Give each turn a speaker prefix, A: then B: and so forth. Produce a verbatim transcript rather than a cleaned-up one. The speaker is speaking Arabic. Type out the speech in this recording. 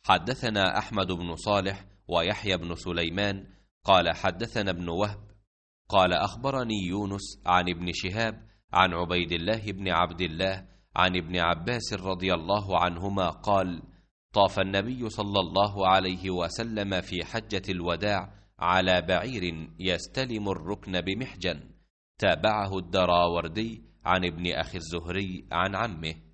A: حدثنا أحمد بن صالح ويحيى بن سليمان قال حدثنا ابن وهب قال أخبرني يونس عن ابن شهاب عن عبيد الله بن عبد الله عن ابن عباس رضي الله عنهما قال: طاف النبي صلى الله عليه وسلم في حجة الوداع على بعير يستلم الركن بمحجن. تابعه الدراوردي عن ابن أخي الزهري عن عمه.